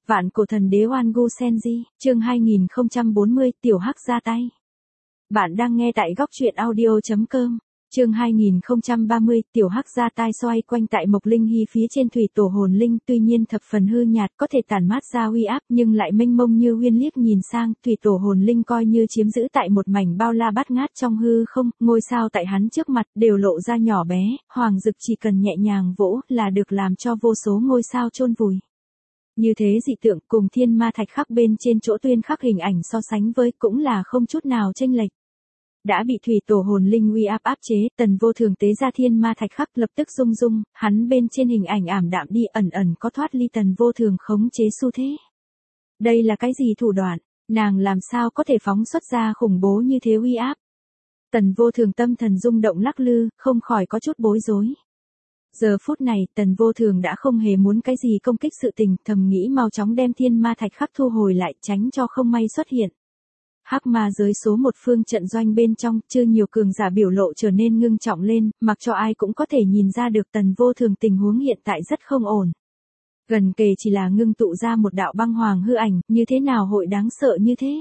Vạn cổ thần đế Oan Gu Senji, chương 2040, tiểu hắc ra tay. Bạn đang nghe tại góc truyện audio.com. Chương 2030, tiểu hắc ra tay xoay quanh tại Mộc Linh Hy phía trên thủy tổ hồn linh, tuy nhiên thập phần hư nhạt, có thể tản mát ra uy áp, nhưng lại mênh mông như uyên liếc nhìn sang, thủy tổ hồn linh coi như chiếm giữ tại một mảnh bao la bát ngát trong hư không, ngôi sao tại hắn trước mặt đều lộ ra nhỏ bé, hoàng dực chỉ cần nhẹ nhàng vỗ là được làm cho vô số ngôi sao chôn vùi. Như thế dị tượng cùng thiên ma thạch khắc bên trên chỗ tuyên khắc hình ảnh so sánh với cũng là không chút nào chênh lệch. Đã bị thủy tổ hồn linh uy áp áp chế, Tần Vô Thường tế ra thiên ma thạch khắc lập tức rung rung, hắn bên trên hình ảnh ảm đạm đi, ẩn ẩn có thoát ly Tần Vô Thường khống chế xu thế. Đây là cái gì thủ đoạn, nàng làm sao có thể phóng xuất ra khủng bố như thế uy áp? Tần Vô Thường tâm thần rung động lắc lư, không khỏi có chút bối rối. Giờ phút này, Tần Vô Thường đã không hề muốn cái gì công kích sự tình, thầm nghĩ mau chóng đem thiên ma thạch khắc thu hồi lại, tránh cho không may xuất hiện. Hắc ma giới số một phương trận doanh bên trong, chưa nhiều cường giả biểu lộ trở nên ngưng trọng lên, mặc cho ai cũng có thể nhìn ra được Tần Vô Thường tình huống hiện tại rất không ổn. Gần kề chỉ là ngưng tụ ra một đạo băng hoàng hư ảnh, như thế nào hội đáng sợ như thế?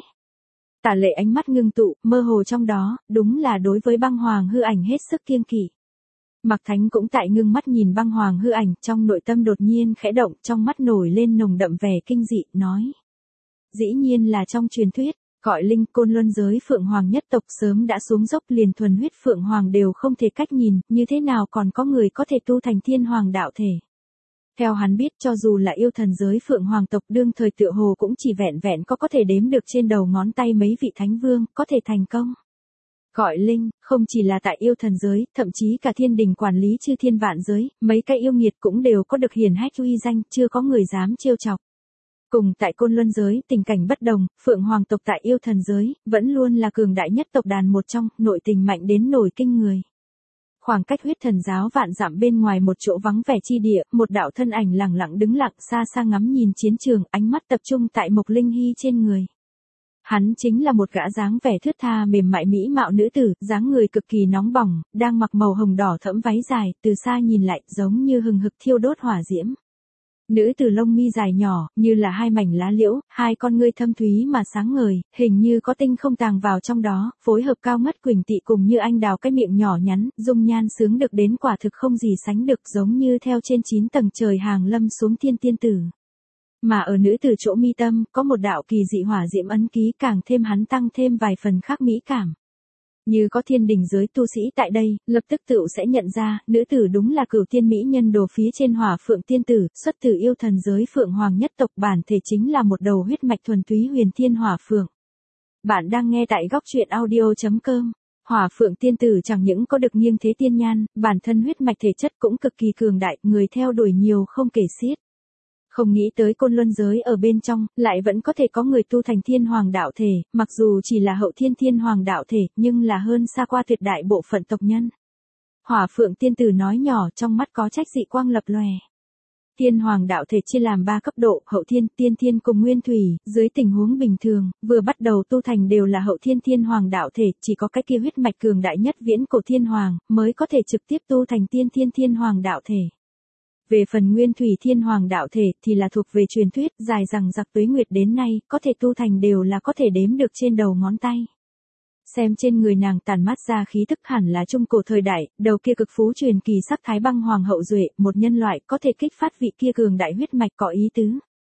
Tả Lệ ánh mắt ngưng tụ, mơ hồ trong đó, đúng là đối với băng hoàng hư ảnh hết sức kiêng kỵ. Mạc Thánh cũng tại ngưng mắt nhìn băng hoàng hư ảnh, trong nội tâm đột nhiên khẽ động, trong mắt nổi lên nồng đậm vẻ kinh dị, nói. Dĩ nhiên là trong truyền thuyết, gọi linh Côn Luân giới Phượng Hoàng nhất tộc sớm đã xuống dốc, liền thuần huyết Phượng Hoàng đều không thể cách nhìn, như thế nào còn có người có thể tu thành thiên hoàng đạo thể. Theo hắn biết, cho dù là yêu thần giới Phượng Hoàng tộc đương thời tựa hồ cũng chỉ vẹn vẹn có thể đếm được trên đầu ngón tay mấy vị thánh vương, có thể thành công. Gọi linh, không chỉ là tại yêu thần giới, thậm chí cả thiên đình quản lý chư thiên vạn giới, mấy cái yêu nghiệt cũng đều có được hiển hách uy danh, chưa có người dám trêu chọc. Cùng tại Côn Luân giới, tình cảnh bất đồng, Phượng Hoàng tộc tại yêu thần giới, vẫn luôn là cường đại nhất tộc đàn một trong, nội tình mạnh đến nổi kinh người. Khoảng cách huyết thần giáo vạn dặm bên ngoài một chỗ vắng vẻ chi địa, một đạo thân ảnh lẳng lặng đứng lặng xa xa ngắm nhìn chiến trường, ánh mắt tập trung tại Mộc Linh Hy trên người. Hắn chính là một gã dáng vẻ thướt tha mềm mại mỹ mạo nữ tử, dáng người cực kỳ nóng bỏng, đang mặc màu hồng đỏ thẫm váy dài, từ xa nhìn lại giống như hừng hực thiêu đốt hỏa diễm. Nữ tử lông mi dài nhỏ, như là hai mảnh lá liễu, hai con ngươi thâm thúy mà sáng ngời, hình như có tinh không tàng vào trong đó, phối hợp cao ngất quỳnh tị cùng như anh đào cái miệng nhỏ nhắn, dung nhan sướng được đến quả thực không gì sánh được, giống như theo trên 9 tầng trời hàng lâm xuống thiên tiên tử. Mà ở nữ tử chỗ mi tâm, có một đạo kỳ dị hỏa diễm ấn ký, càng thêm hắn tăng thêm vài phần khác mỹ cảm. Như có thiên đình giới tu sĩ tại đây, lập tức tựu sẽ nhận ra, nữ tử đúng là Cửu Tiên mỹ nhân đồ phía trên Hỏa Phượng tiên tử, xuất từ yêu thần giới Phượng Hoàng nhất tộc, bản thể chính là một đầu huyết mạch thuần túy huyền thiên Hỏa Phượng. Bạn đang nghe tại góc truyện audio.com. Hỏa Phượng tiên tử chẳng những có được nghiêng thế tiên nhan, bản thân huyết mạch thể chất cũng cực kỳ cường đại, người theo đuổi nhiều không kể xiết. Không nghĩ tới Côn Luân giới ở bên trong, lại vẫn có thể có người tu thành thiên hoàng đạo thể, mặc dù chỉ là hậu thiên hoàng đạo thể, nhưng là hơn xa qua tuyệt đại bộ phận tộc nhân. Hỏa Phượng tiên tử nói nhỏ, trong mắt có trách dị quang lập lòe. Thiên hoàng đạo thể chia làm 3 cấp độ, hậu thiên, tiên thiên cùng nguyên thủy, dưới tình huống bình thường, vừa bắt đầu tu thành đều là hậu thiên hoàng đạo thể, chỉ có cái kia huyết mạch cường đại nhất viễn cổ thiên hoàng, mới có thể trực tiếp tu thành tiên thiên hoàng đạo thể. Về phần nguyên thủy thiên hoàng đạo thể thì là thuộc về truyền thuyết, dài rằng giặc tuế nguyệt đến nay, có thể tu thành đều là có thể đếm được trên đầu ngón tay. Xem trên người nàng tản mát ra khí tức hẳn là trung cổ thời đại, đầu kia cực phú truyền kỳ sắc thái băng hoàng hậu duệ, một nhân loại có thể kích phát vị kia cường đại huyết mạch có ý tứ.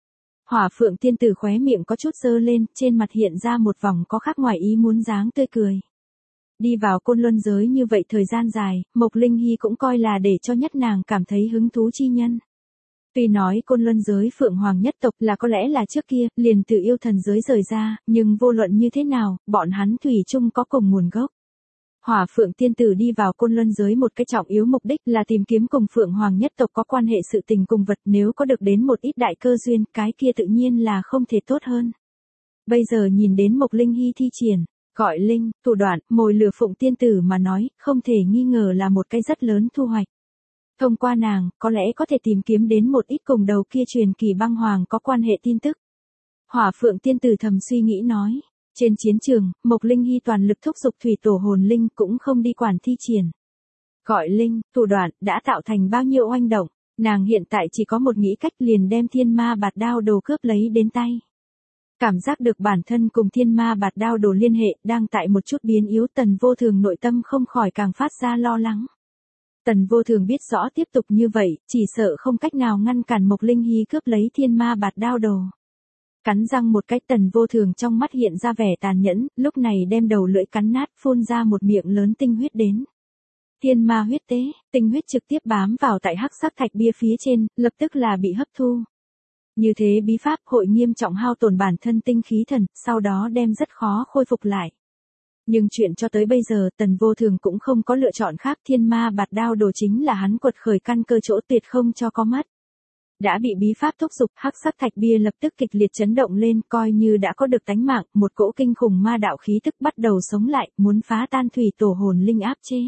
Hỏa Phượng tiên tử khóe miệng có chút dơ lên, trên mặt hiện ra một vòng có khác ngoài ý muốn dáng tươi cười. Đi vào Côn Luân giới như vậy thời gian dài, Mộc Linh Hy cũng coi là để cho nhất nàng cảm thấy hứng thú chi nhân. Tuy nói Côn Luân giới Phượng Hoàng nhất tộc là có lẽ là trước kia, liền từ yêu thần giới rời ra, nhưng vô luận như thế nào, bọn hắn thủy chung có cùng nguồn gốc. Hỏa Phượng tiên tử đi vào Côn Luân giới một cái trọng yếu mục đích là tìm kiếm cùng Phượng Hoàng nhất tộc có quan hệ sự tình cùng vật, nếu có được đến một ít đại cơ duyên, cái kia tự nhiên là không thể tốt hơn. Bây giờ nhìn đến Mộc Linh Hy thi triển. Gọi linh, thủ đoạn, mồi lửa Phụng tiên tử mà nói, không thể nghi ngờ là một cái rất lớn thu hoạch. Thông qua nàng, có lẽ có thể tìm kiếm đến một ít cùng đầu kia truyền kỳ băng hoàng có quan hệ tin tức. Hỏa Phượng tiên tử thầm suy nghĩ nói. Trên chiến trường, Mộc Linh Hy toàn lực thúc giục thủy tổ hồn linh cũng không đi quản thi triển. Gọi linh, thủ đoạn, đã tạo thành bao nhiêu oanh động. Nàng hiện tại chỉ có một nghĩ cách, liền đem thiên ma bạt đao đồ cướp lấy đến tay. Cảm giác được bản thân cùng thiên ma bạt đao đồ liên hệ đang tại một chút biến yếu, Tần Vô Thường nội tâm không khỏi càng phát ra lo lắng. Tần Vô Thường biết rõ tiếp tục như vậy, chỉ sợ không cách nào ngăn cản Mộc Linh Hy cướp lấy thiên ma bạt đao đồ. Cắn răng một cái, Tần Vô Thường trong mắt hiện ra vẻ tàn nhẫn, lúc này đem đầu lưỡi cắn nát, phun ra một miệng lớn tinh huyết đến. Thiên ma huyết tế, tinh huyết trực tiếp bám vào tại hắc sắc thạch bia phía trên, lập tức là bị hấp thu. Như thế bí pháp hội nghiêm trọng hao tổn bản thân tinh khí thần, sau đó đem rất khó khôi phục lại. Nhưng chuyện cho tới bây giờ Tần Vô Thường cũng không có lựa chọn khác, thiên ma bạt đao đồ chính là hắn quật khởi căn cơ chỗ tuyệt không cho có mất. Đã bị bí pháp thúc giục, hắc sắc thạch bia lập tức kịch liệt chấn động lên, coi như đã có được tánh mạng, một cỗ kinh khủng ma đạo khí tức bắt đầu sống lại, muốn phá tan thủy tổ hồn linh áp chế.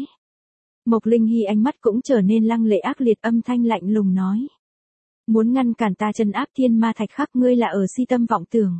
Mộc Linh Hy ánh mắt cũng trở nên lăng lệ ác liệt, âm thanh lạnh lùng nói. Muốn ngăn cản ta trấn áp thiên ma thạch khắc, ngươi là ở si tâm vọng tưởng.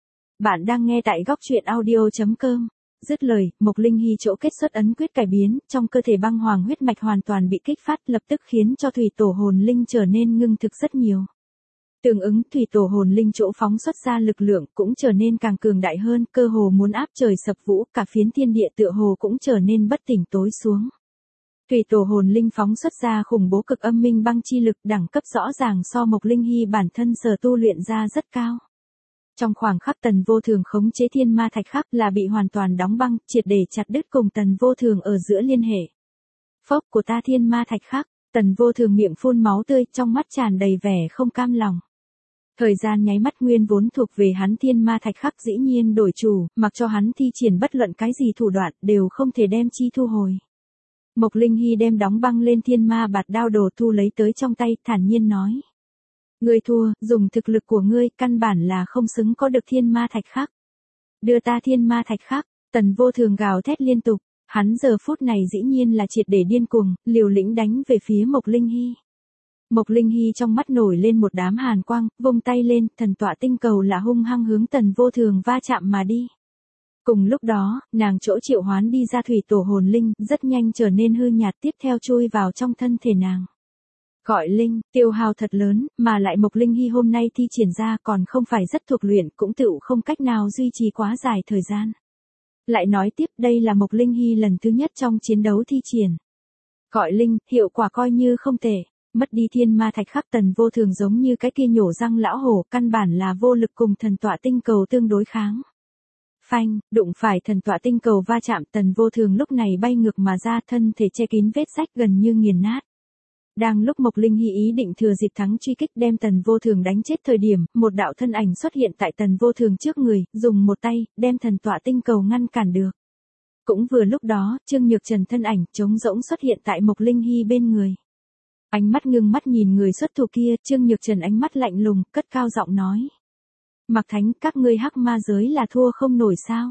Bạn đang nghe tại góc truyện audio.com. Dứt lời, Mộc Linh Hy chỗ kết xuất ấn quyết cải biến, trong cơ thể băng hoàng huyết mạch hoàn toàn bị kích phát, lập tức khiến cho thủy tổ hồn linh trở nên ngưng thực rất nhiều. Tương ứng, thủy tổ hồn linh chỗ phóng xuất ra lực lượng cũng trở nên càng cường đại hơn, cơ hồ muốn áp trời sập vũ, cả phiến thiên địa tựa hồ cũng trở nên bất tỉnh tối xuống. Thủy tổ hồn linh phóng xuất ra khủng bố cực âm minh băng chi lực, đẳng cấp rõ ràng so Mộc Linh Hy bản thân sở tu luyện ra rất cao. Trong khoảng khắc Tần Vô Thường khống chế thiên ma thạch khắc là bị hoàn toàn đóng băng, triệt để chặt đứt cùng Tần Vô Thường ở giữa liên hệ. Phốc của ta thiên ma thạch khắc, Tần Vô Thường miệng phun máu tươi, trong mắt tràn đầy vẻ không cam lòng. Thời gian nháy mắt, nguyên vốn thuộc về hắn thiên ma thạch khắc dĩ nhiên đổi chủ, mặc cho hắn thi triển bất luận cái gì thủ đoạn đều không thể đem chi thu hồi. Mộc Linh Hy đem đóng băng lên thiên ma bạt đao đồ thu lấy tới trong tay, thản nhiên nói. Ngươi thua, dùng thực lực của ngươi, căn bản là không xứng có được thiên ma thạch khắc. Đưa ta thiên ma thạch khắc, Tần Vô Thường gào thét liên tục, hắn giờ phút này dĩ nhiên là triệt để điên cuồng, liều lĩnh đánh về phía Mộc Linh Hy. Mộc Linh Hy trong mắt nổi lên một đám hàn quang, vung tay lên, thần tọa tinh cầu là hung hăng hướng Tần Vô Thường va chạm mà đi. Cùng lúc đó, nàng chỗ triệu hoán đi ra thủy tổ hồn linh, rất nhanh trở nên hư nhạt, tiếp theo chui vào trong thân thể nàng. Gọi linh, tiêu hao thật lớn, mà lại Mộc Linh Hy hôm nay thi triển ra còn không phải rất thuộc luyện, cũng tựu không cách nào duy trì quá dài thời gian. Lại nói tiếp, đây là Mộc Linh Hy lần thứ nhất trong chiến đấu thi triển. Gọi linh, hiệu quả coi như không tệ, mất đi thiên ma thạch khắc, Tần Vô Thường giống như cái kia nhổ răng lão hổ, căn bản là vô lực cùng thần tọa tinh cầu tương đối kháng. Phanh, đụng phải thần tọa tinh cầu va chạm, Tần Vô Thường lúc này bay ngược mà ra, thân thể che kín vết rách gần như nghiền nát. Đang lúc Mộc Linh Hy ý định thừa dịp thắng truy kích đem Tần Vô Thường đánh chết thời điểm, một đạo thân ảnh xuất hiện tại Tần Vô Thường trước người, dùng một tay, đem thần tọa tinh cầu ngăn cản được. Cũng vừa lúc đó, Trương Nhược Trần thân ảnh trống rỗng xuất hiện tại Mộc Linh Hy bên người. Ánh mắt ngưng mắt nhìn người xuất thủ kia, Trương Nhược Trần ánh mắt lạnh lùng, cất cao giọng nói. Mạc Thánh, các ngươi hắc ma giới là thua không nổi sao?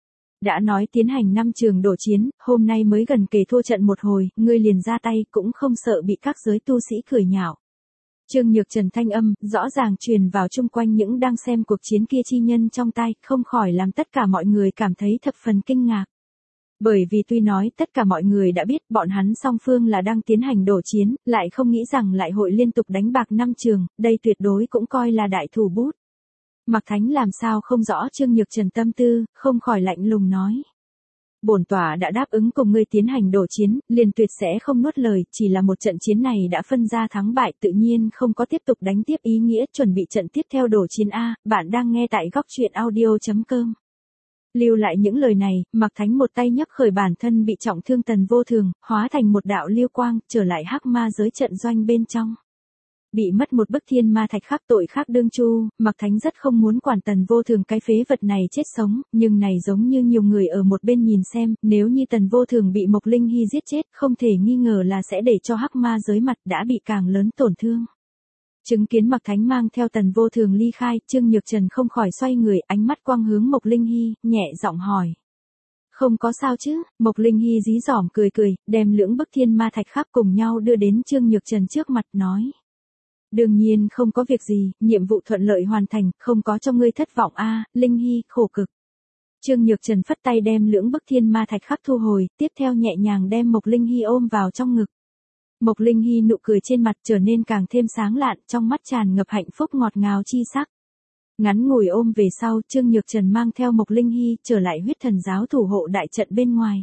Đã nói tiến hành 5 trường đổ chiến, hôm nay mới gần kề thua trận một hồi, ngươi liền ra tay, cũng không sợ bị các giới tu sĩ cười nhạo. Trương Nhược Trần thanh âm, rõ ràng truyền vào chung quanh những đang xem cuộc chiến kia chi nhân trong tai, không khỏi làm tất cả mọi người cảm thấy thập phần kinh ngạc. Bởi vì tuy nói tất cả mọi người đã biết bọn hắn song phương là đang tiến hành đổ chiến, lại không nghĩ rằng lại hội liên tục đánh bạc 5 trường, đây tuyệt đối cũng coi là đại thủ bút. Mạc Thánh làm sao không rõ Trương Nhược Trần tâm tư, không khỏi lạnh lùng nói. Bổn tòa đã đáp ứng cùng ngươi tiến hành đổ chiến, liền tuyệt sẽ không nuốt lời, chỉ là một trận chiến này đã phân ra thắng bại, tự nhiên không có tiếp tục đánh tiếp ý nghĩa, chuẩn bị trận tiếp theo đổ chiến A, bạn đang nghe tại góc truyện audio.com. Lưu lại những lời này, Mạc Thánh một tay nhấc khởi bản thân bị trọng thương Tần Vô Thường, hóa thành một đạo lưu quang, trở lại hắc ma giới trận doanh bên trong. Bị mất một bức thiên ma thạch khắc, tội khác đương chu, Mạc Thánh rất không muốn quản Tần Vô Thường cái phế vật này chết sống, nhưng này giống như nhiều người ở một bên nhìn xem, nếu như Tần Vô Thường bị Mộc Linh Hy giết chết, không thể nghi ngờ là sẽ để cho hắc ma giới mặt đã bị càng lớn tổn thương. Chứng kiến Mạc Thánh mang theo Tần Vô Thường ly khai, Trương Nhược Trần không khỏi xoay người, ánh mắt quang hướng Mộc Linh Hy, nhẹ giọng hỏi. Không có sao chứ, Mộc Linh Hy dí dỏm cười cười, đem lưỡng bức thiên ma thạch khắc cùng nhau đưa đến Trương Nhược Trần trước mặt nói. Đương nhiên không có việc gì, nhiệm vụ thuận lợi hoàn thành, không có cho ngươi thất vọng a, Linh Hy, khổ cực. Trương Nhược Trần phất tay đem lưỡng bức thiên ma thạch khắc thu hồi, tiếp theo nhẹ nhàng đem Mộc Linh Hy ôm vào trong ngực. Mộc Linh Hy nụ cười trên mặt trở nên càng thêm sáng lạn, trong mắt tràn ngập hạnh phúc ngọt ngào chi sắc. Ngắn ngủi ôm về sau, Trương Nhược Trần mang theo Mộc Linh Hy trở lại huyết thần giáo thủ hộ đại trận bên ngoài.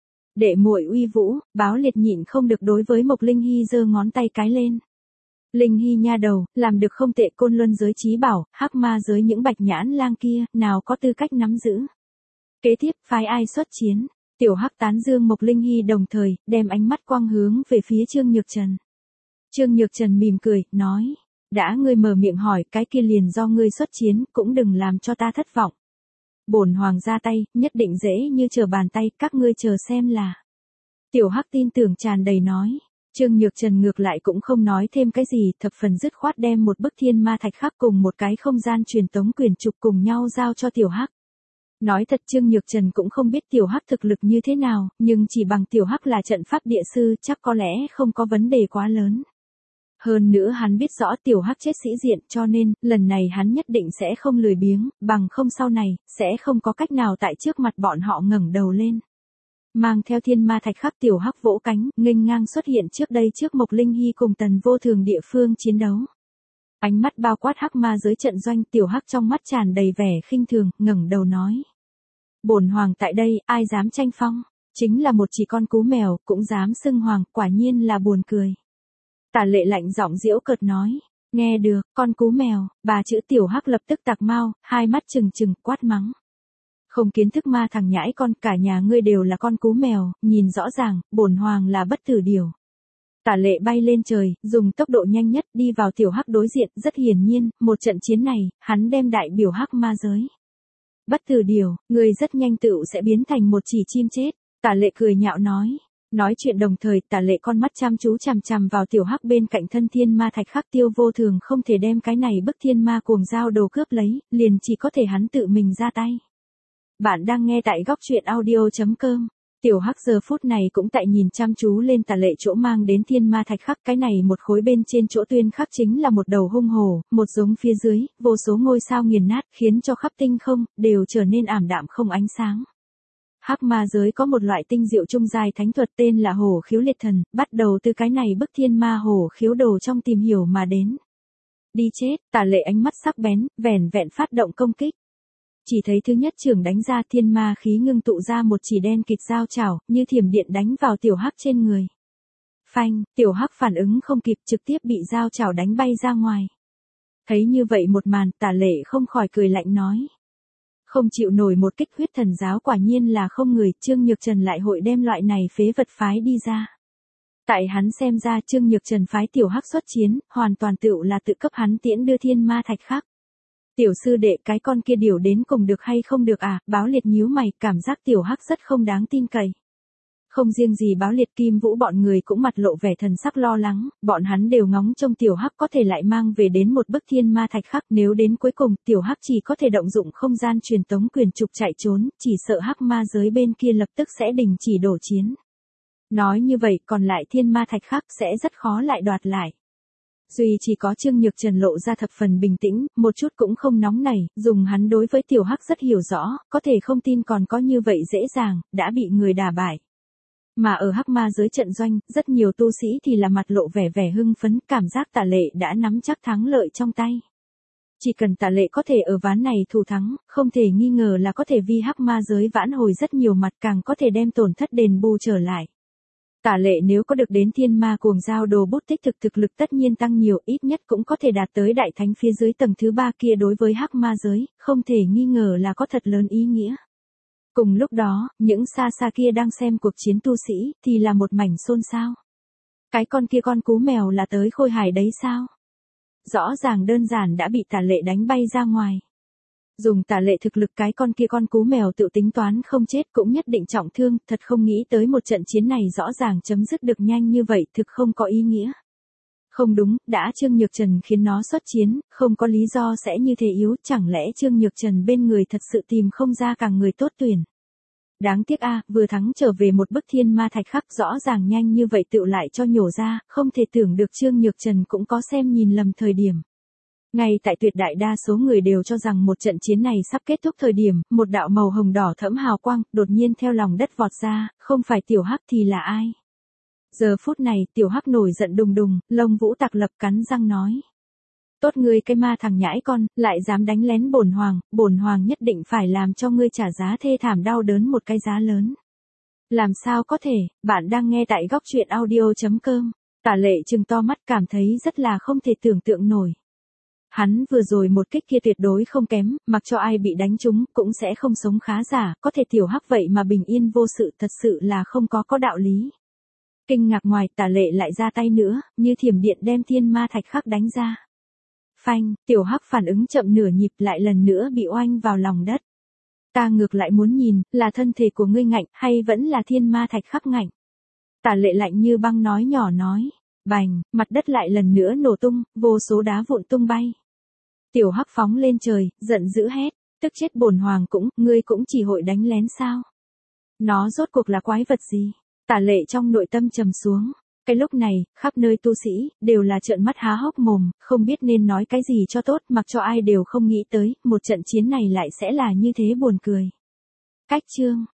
Đệ muội uy vũ, Báo Liệt nhịn không được đối với Mộc Linh Hy giơ ngón tay cái lên. Linh Hy nha đầu, làm được không tệ, Côn Luân giới chí bảo, hắc ma giới những bạch nhãn lang kia, nào có tư cách nắm giữ. Kế tiếp, phái ai xuất chiến? Tiểu Hắc tán dương Mộc Linh Hy đồng thời, đem ánh mắt quang hướng về phía Trương Nhược Trần. Trương Nhược Trần mỉm cười, nói. Đã ngươi mở miệng hỏi, cái kia liền do ngươi xuất chiến, cũng đừng làm cho ta thất vọng. Bổn hoàng ra tay, nhất định dễ như trở bàn tay, các ngươi chờ xem là. Tiểu Hắc tin tưởng tràn đầy nói. Trương Nhược Trần ngược lại cũng không nói thêm cái gì, thập phần dứt khoát đem một bức thiên ma thạch khắc cùng một cái không gian truyền tống quyền trục cùng nhau giao cho Tiểu Hắc. Nói thật Trương Nhược Trần cũng không biết Tiểu Hắc thực lực như thế nào, nhưng chỉ bằng Tiểu Hắc là trận pháp địa sư chắc có lẽ không có vấn đề quá lớn. Hơn nữa hắn biết rõ Tiểu Hắc chết sĩ diện cho nên, lần này hắn nhất định sẽ không lười biếng, bằng không sau này, sẽ không có cách nào tại trước mặt bọn họ ngẩng đầu lên. Mang theo thiên ma thạch khắc Tiểu Hắc vỗ cánh, nghênh ngang xuất hiện trước đây trước Mộc Linh Hy cùng Tần Vô Thường địa phương chiến đấu. Ánh mắt bao quát hắc ma giới trận doanh, Tiểu Hắc trong mắt tràn đầy vẻ khinh thường, ngẩng đầu nói. Bổn hoàng tại đây, ai dám tranh phong, chính là một chỉ con cú mèo, cũng dám xưng hoàng, quả nhiên là buồn cười. Tả Lệ lạnh giọng giễu cợt nói, nghe được, con cú mèo, bà chữ Tiểu Hắc lập tức tạc mau, hai mắt trừng trừng, quát mắng. Không kiến thức ma thằng nhãi con, cả nhà ngươi đều là con cú mèo, nhìn rõ ràng, bổn hoàng là bất tử điều. Tả Lệ bay lên trời, dùng tốc độ nhanh nhất đi vào Tiểu Hắc đối diện, rất hiển nhiên, một trận chiến này, hắn đem đại biểu hắc ma giới. Bất tử điều, ngươi rất nhanh tựu sẽ biến thành một chỉ chim chết, Tả Lệ cười nhạo nói. Nói chuyện đồng thời, Tả Lệ con mắt chăm chú chằm chằm vào Tiểu Hắc bên cạnh thân thiên ma thạch khắc, Tiêu Vô Thường không thể đem cái này bức thiên ma cuồng dao đồ cướp lấy, liền chỉ có thể hắn tự mình ra tay. Bạn đang nghe tại góc truyện audio.com. Tiểu Hắc giờ phút này cũng tại nhìn chăm chú lên Tả Lệ chỗ mang đến thiên ma thạch khắc, cái này một khối bên trên chỗ tuyên khắc chính là một đầu hung hổ, một giống phía dưới, vô số ngôi sao nghiền nát, khiến cho khắp tinh không, đều trở nên ảm đạm không ánh sáng. Hắc ma giới có một loại tinh diệu trung giai thánh thuật tên là hổ khiếu liệt thần, bắt đầu từ cái này bức thiên ma hổ khiếu đồ trong tìm hiểu mà đến. Đi chết, Tả Lệ ánh mắt sắc bén, vẻn vẹn phát động công kích. Chỉ thấy thứ nhất trường đánh ra, thiên ma khí ngưng tụ ra một chỉ đen kịt dao chảo, như thiểm điện đánh vào Tiểu Hắc trên người. Phanh, Tiểu Hắc phản ứng không kịp, trực tiếp bị dao chảo đánh bay ra ngoài. Thấy như vậy một màn, Tả Lệ không khỏi cười lạnh nói. Không chịu nổi một kích, huyết thần giáo quả nhiên là không người, Trương Nhược Trần lại hội đem loại này phế vật phái đi ra. Tại hắn xem ra Trương Nhược Trần phái Tiểu Hắc xuất chiến, hoàn toàn tựu là tự cấp hắn tiễn đưa thiên ma thạch khắc. Tiểu sư đệ, cái con kia điều đến cùng được hay không được à? Báo Liệt nhíu mày, cảm giác Tiểu Hắc rất không đáng tin cậy. Không riêng gì Báo Liệt, Kim Vũ bọn người cũng mặt lộ vẻ thần sắc lo lắng, bọn hắn đều ngóng trông Tiểu Hắc có thể lại mang về đến một bức thiên ma thạch khắc, nếu đến cuối cùng Tiểu Hắc chỉ có thể động dụng không gian truyền tống quyền trục chạy trốn, chỉ sợ hắc ma giới bên kia lập tức sẽ đình chỉ đổ chiến. Nói như vậy, còn lại thiên ma thạch khắc sẽ rất khó lại đoạt lại. Duy chỉ có Trương Nhược Trần lộ ra thập phần bình tĩnh, một chút cũng không nóng nảy, dùng hắn đối với Tiểu Hắc rất hiểu rõ, có thể không tin còn có như vậy dễ dàng, đã bị người đả bại. Mà ở hắc ma giới trận doanh, rất nhiều tu sĩ thì là mặt lộ vẻ hưng phấn, cảm giác Tả Lệ đã nắm chắc thắng lợi trong tay. Chỉ cần Tả Lệ có thể ở ván này thủ thắng, không thể nghi ngờ là có thể vi hắc ma giới vãn hồi rất nhiều mặt, càng có thể đem tổn thất đền bù trở lại. Tả Lệ nếu có được đến thiên ma cuồng dao đồ bút tích thực lực tất nhiên tăng nhiều, ít nhất cũng có thể đạt tới đại thánh phía dưới tầng thứ 3 kia, đối với hắc ma giới, không thể nghi ngờ là có thật lớn ý nghĩa. Cùng lúc đó, những xa xa kia đang xem cuộc chiến tu sĩ, thì là một mảnh xôn xao. Cái con kia con cú mèo là tới khôi hài đấy sao? Rõ ràng đơn giản đã bị Tả Lệ đánh bay ra ngoài. Dùng Tả Lệ thực lực, cái con kia con cú mèo tự tính toán không chết cũng nhất định trọng thương, thật không nghĩ tới một trận chiến này rõ ràng chấm dứt được nhanh như vậy, thực không có ý nghĩa. Không đúng, đã Trương Nhược Trần khiến nó xuất chiến, không có lý do sẽ như thế yếu, chẳng lẽ Trương Nhược Trần bên người thật sự tìm không ra càng người tốt tuyển. Đáng tiếc a, vừa thắng trở về một bức thiên ma thạch khắc, rõ ràng nhanh như vậy tựu lại cho nhổ ra, không thể tưởng được Trương Nhược Trần cũng có xem nhìn lầm thời điểm. Ngay tại tuyệt đại đa số người đều cho rằng một trận chiến này sắp kết thúc thời điểm, một đạo màu hồng đỏ thẫm hào quang, đột nhiên theo lòng đất vọt ra, không phải Tiểu Hắc thì là ai? Giờ phút này tiểu hắc nổi giận đùng đùng, lông vũ tạc lập cắn răng nói. Tốt ngươi cái ma thằng nhãi con, lại dám đánh lén bổn hoàng nhất định phải làm cho ngươi trả giá thê thảm đau đớn một cái giá lớn. Làm sao có thể, bạn đang nghe tại góc truyện audio.com. Tả Lệ trừng to mắt cảm thấy rất là không thể tưởng tượng nổi. Hắn vừa rồi một kích kia tuyệt đối không kém, mặc cho ai bị đánh trúng cũng sẽ không sống khá giả, có thể tiểu hắc vậy mà bình yên vô sự thật sự là không có đạo lý. Kinh ngạc ngoài Tả Lệ lại ra tay nữa, như thiểm điện đem thiên ma thạch khắc đánh ra. Phanh, tiểu hắc phản ứng chậm nửa nhịp lại lần nữa bị oanh vào lòng đất. Ta ngược lại muốn nhìn, là thân thể của ngươi ngạnh hay vẫn là thiên ma thạch khắc ngạnh. Tả Lệ lạnh như băng nói nhỏ nói. Bành, mặt đất lại lần nữa nổ tung, vô số đá vụn tung bay. Tiểu hắc phóng lên trời, giận dữ hét, tức chết bổn hoàng cũng, ngươi cũng chỉ hội đánh lén sao? Nó rốt cuộc là quái vật gì? Tả Lệ trong nội tâm trầm xuống. Cái lúc này, khắp nơi tu sĩ, đều là trợn mắt há hốc mồm, không biết nên nói cái gì cho tốt, mặc cho ai đều không nghĩ tới, một trận chiến này lại sẽ là như thế buồn cười. Cách chương.